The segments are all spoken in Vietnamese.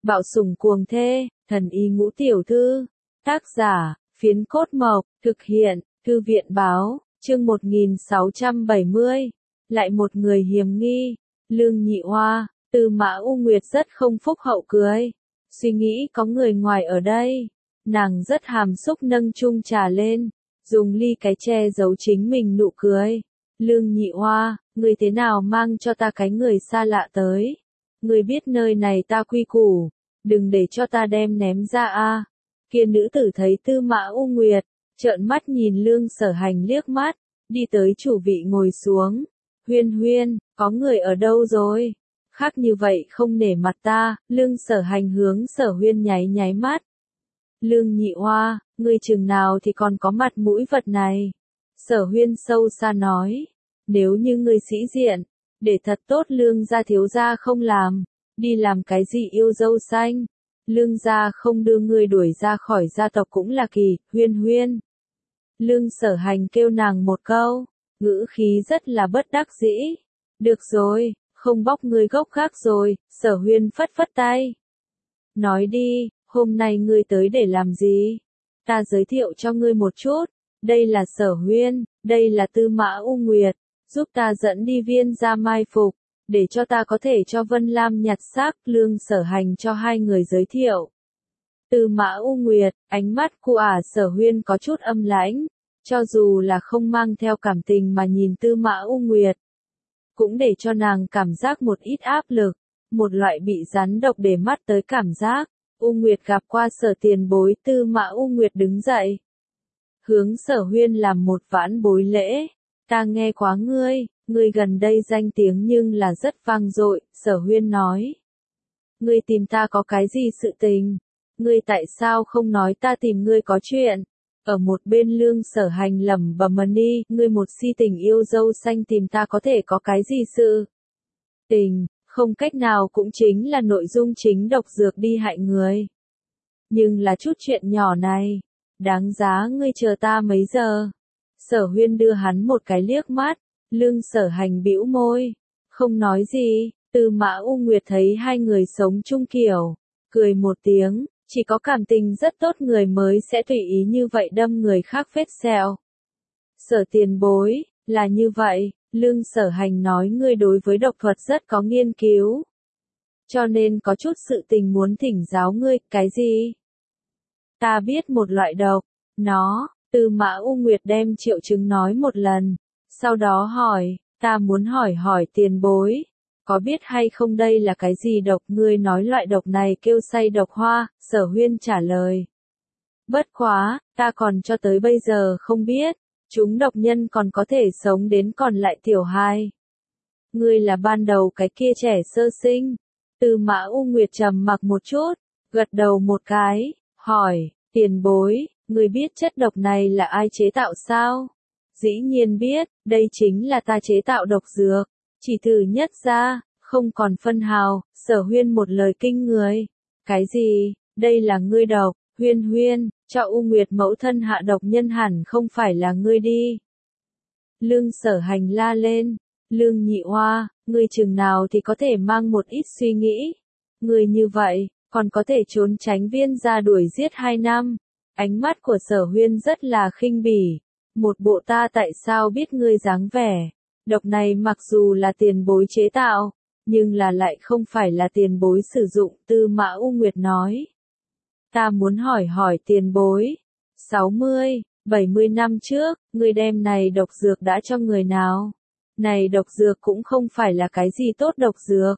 Bạo sủng cuồng thê, thần y ngũ tiểu thư. Tác giả, Phiến Cốt Mộc, thực hiện, Thư viện báo, chương 1670. Lại một người hiểm nghi, Lương Nhị Hoa, Tư Mã U Nguyệt rất không phúc hậu cười. Suy nghĩ có người ngoài ở đây. Nàng rất hàm xúc nâng chung trà lên, dùng ly cái che giấu chính mình nụ cười. Lương Nhị Hoa, người thế nào mang cho ta cái người xa lạ tới? Người biết nơi này ta quy củ, đừng để cho ta đem ném ra a. Kia nữ tử thấy Tư Mã U Nguyệt, trợn mắt nhìn Lương Sở Hành liếc mắt, đi tới chủ vị ngồi xuống. Huyên huyên, có người ở đâu rồi? Khác như vậy không nể mặt ta. Lương Sở Hành hướng Sở Huyên nháy nháy mắt. Lương Nhị Hoa, ngươi chừng nào thì còn có mặt mũi vật này? Sở Huyên sâu xa nói, nếu như ngươi sĩ diện, để thật tốt Lương gia thiếu gia không làm, đi làm cái gì yêu dâu xanh? Lương gia không đưa ngươi đuổi ra khỏi gia tộc cũng là kỳ. Huyên huyên. Lương Sở Hành kêu nàng một câu, ngữ khí rất là bất đắc dĩ. Được rồi, không bóc ngươi gốc gác rồi. Sở Huyên phất phất tay. Nói đi, hôm nay ngươi tới để làm gì? Ta giới thiệu cho ngươi một chút, đây là Sở Huyên, đây là Tư Mã U Nguyệt, giúp ta dẫn đi Viên gia mai phục, để cho ta có thể cho Vân Lam nhặt xác. Lương Sở Hành cho hai người giới thiệu. Tư Mã U Nguyệt, ánh mắt của Sở Huyên có chút âm lãnh, cho dù là không mang theo cảm tình mà nhìn Tư Mã U Nguyệt, cũng để cho nàng cảm giác một ít áp lực, một loại bị rắn độc để mắt tới cảm giác. U Nguyệt gặp qua Sở tiền bối. Tư Mã U Nguyệt đứng dậy, hướng Sở Huyên làm một vãn bối lễ. Ta nghe quá ngươi gần đây danh tiếng nhưng là rất vang dội. Sở Huyên nói. Ngươi tìm ta có cái gì sự tình? Ngươi tại sao không nói ta tìm ngươi có chuyện? Ở một bên Lương Sở Hành lẩm bẩm đi, ngươi một si tình yêu dâu xanh tìm ta có thể có cái gì sự tình? Không cách nào cũng chính là nội dung chính độc dược đi hại người. Nhưng là chút chuyện nhỏ này, đáng giá ngươi chờ ta mấy giờ? Sở Huyên đưa hắn một cái liếc mắt. Lương Sở Hành bĩu môi, không nói gì. Tư Mã U Nguyệt thấy hai người sống chung kiểu, cười một tiếng, chỉ có cảm tình rất tốt người mới sẽ tùy ý như vậy đâm người khác vết sẹo. Sở tiền bối, là như vậy. Lương Sở Hành nói ngươi đối với độc thuật rất có nghiên cứu, cho nên có chút sự tình muốn thỉnh giáo ngươi. Cái gì? Ta biết một loại độc. Nó. Tư Mã U Nguyệt đem triệu chứng nói một lần, sau đó hỏi, ta muốn hỏi tiền bối, có biết hay không đây là cái gì độc? Ngươi nói loại độc này kêu say độc hoa. Sở Huyên trả lời. Bất quá, ta còn cho tới bây giờ không biết, chúng độc nhân còn có thể sống đến còn lại tiểu hài. Ngươi là ban đầu cái kia trẻ sơ sinh. Tư Mã U Nguyệt trầm mặc một chút, gật đầu một cái, hỏi, tiền bối, ngươi biết chất độc này là ai chế tạo sao? Dĩ nhiên biết, đây chính là ta chế tạo độc dược, chỉ thử nhất ra, không còn phân hào. Sở Huyên một lời kinh người. Cái gì? Đây là ngươi độc? Huyên huyên, cho U Nguyệt mẫu thân hạ độc nhân hẳn không phải là ngươi đi. Lương Sở Hành la lên. Lương Nhị Hoa, ngươi chừng nào thì có thể mang một ít suy nghĩ. Ngươi như vậy, còn có thể trốn tránh Viên gia đuổi giết 2 năm. Ánh mắt của Sở Huyên rất là khinh bỉ. Một bộ ta tại sao biết ngươi dáng vẻ. Độc này mặc dù là tiền bối chế tạo, nhưng là lại không phải là tiền bối sử dụng. Tư Mã U Nguyệt nói. Ta muốn hỏi tiền bối. 60, 70 năm trước, ngươi đem này độc dược đã cho người nào? Này độc dược cũng không phải là cái gì tốt độc dược.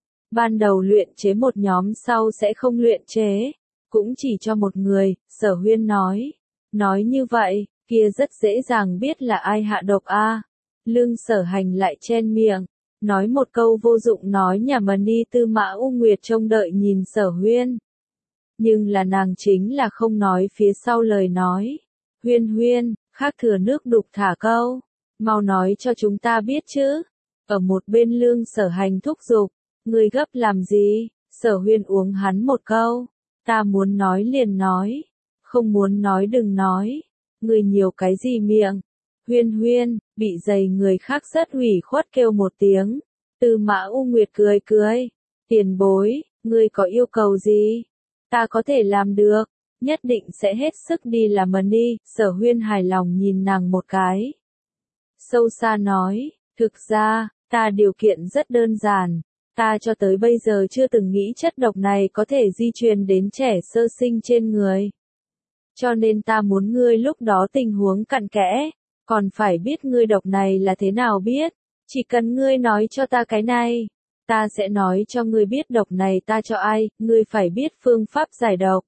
Ban đầu luyện chế một nhóm sau sẽ không luyện chế, cũng chỉ cho một người. Sở Huyên nói. Nói như vậy, kia rất dễ dàng biết là ai hạ độc a. Lương Sở Hành lại chen miệng, nói một câu vô dụng nói nhảm đi. Tư Mã U Nguyệt trông đợi nhìn Sở Huyên, nhưng là nàng chính là không nói phía sau lời nói. Huyên huyên, khác thừa nước đục thả câu, mau nói cho chúng ta biết chứ. Ở một bên Lương Sở Hành thúc giục, ngươi gấp làm gì? Sở Huyên uống hắn một câu, ta muốn nói liền nói, không muốn nói đừng nói. Ngươi nhiều cái gì miệng? Huyên huyên, bị dày người khác rất ủy khuất kêu một tiếng. Tư Mã U Nguyệt cười cười. Tiền bối, Ngươi có yêu cầu gì? Ta có thể làm được, nhất định sẽ hết sức đi làm đi. Sở Huyên hài lòng nhìn nàng một cái. Sâu xa nói, thực ra, ta điều kiện rất đơn giản. Ta cho tới bây giờ chưa từng nghĩ chất độc này có thể di truyền đến trẻ sơ sinh trên người. Cho nên ta muốn ngươi lúc đó tình huống cặn kẽ, còn phải biết ngươi độc này là thế nào biết. Chỉ cần ngươi nói cho ta cái này, ta sẽ nói cho ngươi biết độc này ta cho ai, ngươi phải biết phương pháp giải độc.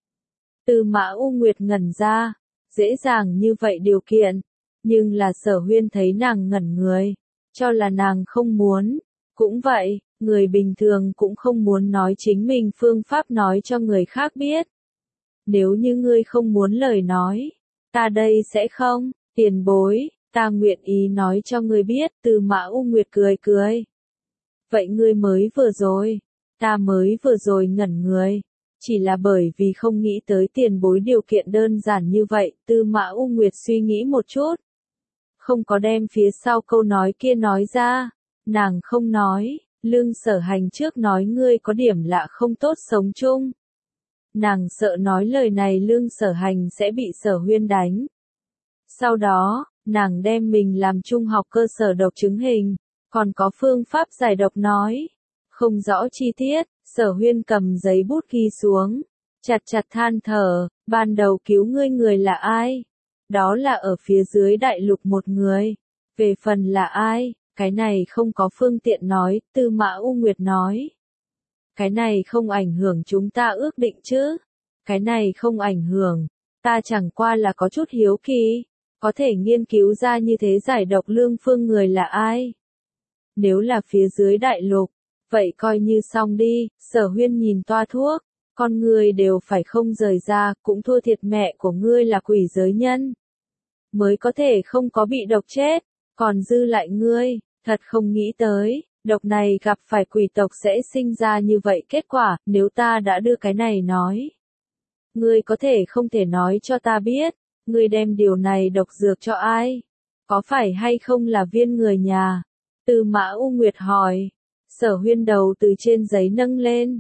Tư Mã U Nguyệt ngẩn ra, dễ dàng như vậy điều kiện, nhưng là Sở Huyên thấy nàng ngẩn người, cho là nàng không muốn. Cũng vậy, người bình thường cũng không muốn nói chính mình phương pháp nói cho người khác biết. Nếu như ngươi không muốn lời nói, ta đây sẽ không, tiền bối, ta nguyện ý nói cho ngươi biết. Tư Mã U Nguyệt cười cười. Vậy ngươi mới vừa rồi, ta mới vừa rồi ngẩn người, chỉ là bởi vì không nghĩ tới tiền bối điều kiện đơn giản như vậy. Tư Mã U Nguyệt suy nghĩ một chút, không có đem phía sau câu nói kia nói ra. Nàng không nói, Lương Sở Hành trước nói ngươi có điểm lạ không tốt sống chung. Nàng sợ nói lời này Lương Sở Hành sẽ bị Sở Huyên đánh. Sau đó, nàng đem mình làm trung học cơ sở độc chứng hình, còn có phương pháp giải độc nói. Không rõ chi tiết, Sở Huyên cầm giấy bút ghi xuống, chặt chặt than thở, ban đầu cứu ngươi người là ai? Đó là ở phía dưới đại lục một người. Về phần là ai, cái này không có phương tiện nói. Tư Mã U Nguyệt nói. Cái này không ảnh hưởng chúng ta ước định chứ? Cái này không ảnh hưởng, ta chẳng qua là có chút hiếu kỳ, có thể nghiên cứu ra như thế giải độc lương phương người là ai? Nếu là phía dưới đại lục, vậy coi như xong đi. Sở Huyên nhìn toa thuốc, con người đều phải không rời ra, cũng thua thiệt mẹ của ngươi là quỷ giới nhân. Mới có thể không có bị độc chết, còn dư lại ngươi, thật không nghĩ tới, độc này gặp phải quỷ tộc sẽ sinh ra như vậy kết quả. Nếu ta đã đưa cái này nói, ngươi có thể không thể nói cho ta biết, ngươi đem điều này độc dược cho ai? Có phải hay không là Viên người nhà? Tư Mã U Nguyệt hỏi. Sở Huyên đầu từ trên giấy nâng lên.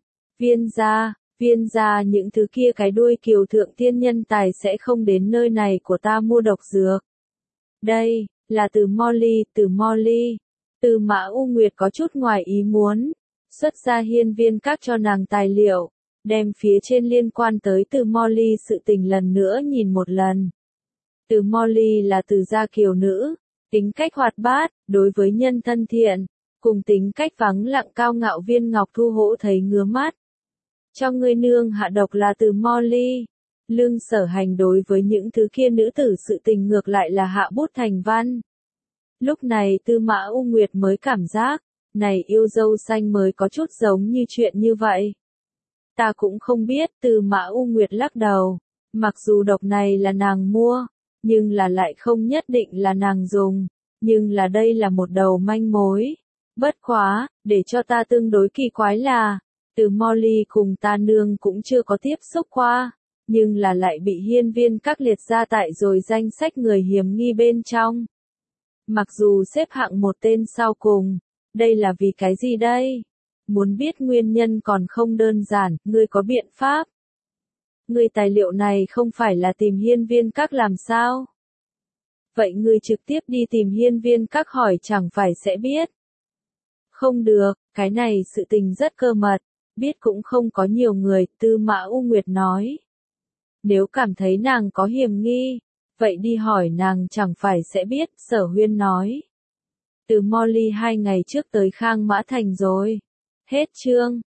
Viên gia những thứ kia cái đuôi kiều thượng tiên nhân tài sẽ không đến nơi này của ta mua độc dược. Đây, là từ Molly. Tư Mã U Nguyệt có chút ngoài ý muốn, xuất ra hiên viên các cho nàng tài liệu, đem phía trên liên quan tới từ Molly sự tình lần nữa nhìn một lần. Từ Molly là từ gia kiều nữ, tính cách hoạt bát, đối với nhân thân thiện, cùng tính cách vắng lặng cao ngạo Viên Ngọc Thu Hỗ thấy ngứa mắt. Cho ngươi nương hạ độc là từ Molly. Lương Sở Hành đối với những thứ kia nữ tử sự tình ngược lại là hạ bút thành văn. Lúc này Tư Mã U Nguyệt mới cảm giác, này yêu dâu xanh mới có chút giống như chuyện như vậy. Ta cũng không biết. Tư Mã U Nguyệt lắc đầu, mặc dù độc này là nàng mua, nhưng là lại không nhất định là nàng dùng, nhưng là đây là một đầu manh mối. Bất quá, để cho ta tương đối kỳ quái là, từ Molly cùng ta nương cũng chưa có tiếp xúc qua, nhưng là lại bị hiên viên các liệt ra tại rồi danh sách người hiểm nghi bên trong. Mặc dù xếp hạng một tên sau cùng, đây là vì cái gì đây? Muốn biết nguyên nhân còn không đơn giản, ngươi có biện pháp? Ngươi tài liệu này không phải là tìm hiên viên các làm sao? Vậy ngươi trực tiếp đi tìm hiên viên các hỏi chẳng phải sẽ biết? Không được, cái này sự tình rất cơ mật, biết cũng không có nhiều người. Tư Mã U Nguyệt nói. Nếu cảm thấy nàng có hiểm nghi, vậy đi hỏi nàng chẳng phải sẽ biết. Sở Huyên nói. Từ Molly 2 ngày trước tới Khang Mã Thành rồi. Hết chương.